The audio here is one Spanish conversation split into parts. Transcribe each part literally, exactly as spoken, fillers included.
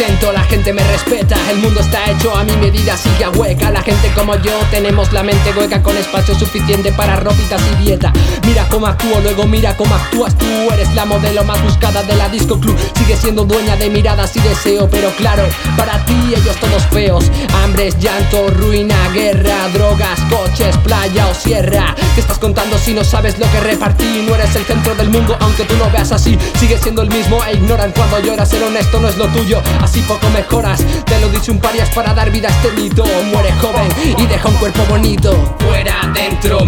represento, la gente me respeta. El mundo está hecho a mi medida, así que a hueca. La gente como yo tenemos la mente hueca, con espacio suficiente para ropitas y dieta. Mira cómo actúo, luego mira cómo actúas tú. Eres la modelo más buscada de la disco club. Sigues siendo dueña de miradas y deseo, pero claro, para ti ellos todos feos. Hambres, llanto, ruina, guerra, drogas, coches, playa o sierra. ¿Qué estás contando si no sabes lo que repartí? No eres el centro del mundo aunque tú lo veas así. Sigues siendo el mismo e ignoran cuando lloras. Ser honesto no es lo tuyo, así poco mejoras. Te lo dice un parias para dar vida a este mito. Muere joven y deja un cuerpo bonito. Fuera, dentro,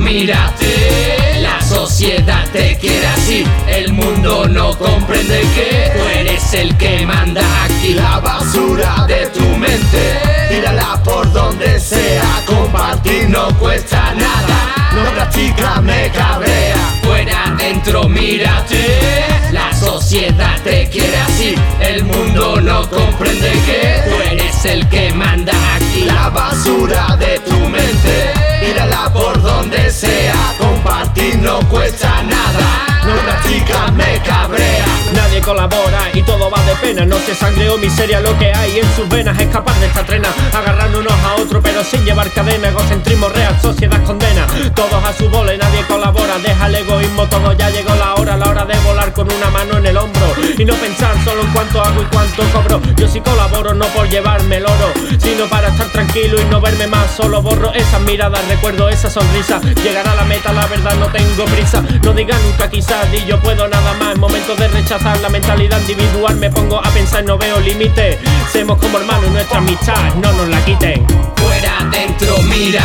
mírate. La sociedad te quiere así. El mundo no comprende que tú eres el que manda aquí. La basura de tu mente, tírala por donde sea. Compartir no cuesta nada. No practica, me cabrea. Fuera, dentro, mírate. La sociedad te quiere así. El mundo no comprende que tú eres el que manda aquí. La basura de tu mente, tírala por donde sea. Compartir no cuesta nada. No practica, me cabrea. Nadie colabora y todo va de pena. No se sangre o miseria lo que hay en sus venas. Escapar de esta trena, agarrarnos unos a otro pero sin llevar cadena. Egocentrismo real, sociedad condena. Todos a su bola y nadie colabora. Deja el egoísmo, todo ya llegó la hora. La hora de volar con una mano en el hombro y no pensar solo en cuánto hago y cuánto cobro. Yo sí colaboro no por llevarme el oro, sino para estar tranquilo y no verme más solo. Borro esas miradas, recuerdo esa sonrisa. Llegar a la meta, la verdad no tengo prisa. No diga nunca quizás y yo puedo nada más. En momentos de rechazar la mentalidad individual me pongo a pensar, no veo límite. Seamos como hermanos, nuestra amistad no nos la quiten. Fuera, dentro,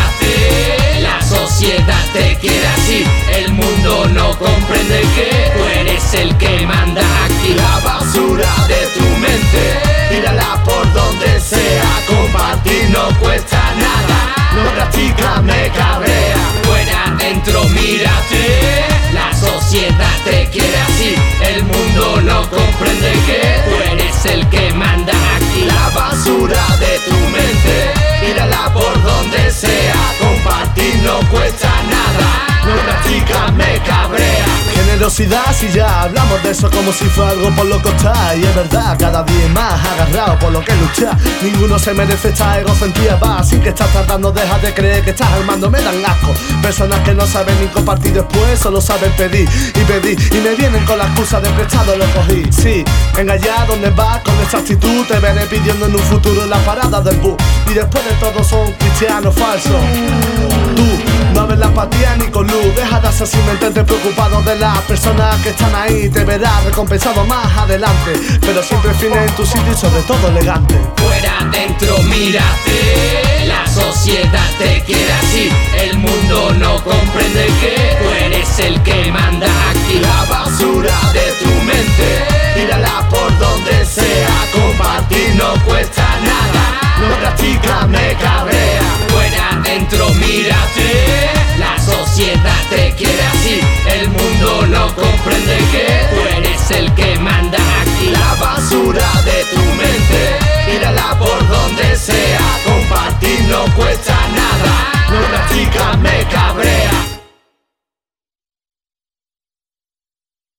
mírate. La sociedad te quiere así. El mundo no comprende que tú eres el que manda aquí. La basura de tu mente, tírala por donde sea. Compartir no cuesta nada. No practica, me cabrea. Fuera, dentro, mírate. La sociedad te quiere así. El mundo no comprende que tú eres el que manda aquí. La basura de tu mente, tírala por donde sea. Compartir no cuesta nada. No practica, me cabrea. Generosidad, si ya hablamos de eso como si fuera algo por lo que está. Y es verdad, cada día más agarrado por lo que luchar. Ninguno se merece esta egocentría, va. Así que estás tratando, deja de creer que estás armando, me dan asco. Personas que no saben ni compartir después, solo saben pedir y pedir. Y me vienen con la excusa de prestado lo cogí. Sí, en allá donde vas con esa actitud te veré pidiendo en un futuro en la parada del bus. Y después de todo son cristianos falsos. Tú no ves la empatía ni con luz. Deja de ser mantente preocupado de las personas que están ahí. Te verás recompensado más adelante, pero siempre firme en tu sitio y sobre todo elegante. Fuera, dentro, mírate. La sociedad te quiere así. El mundo no comprende que tú eres el que manda aquí. La basura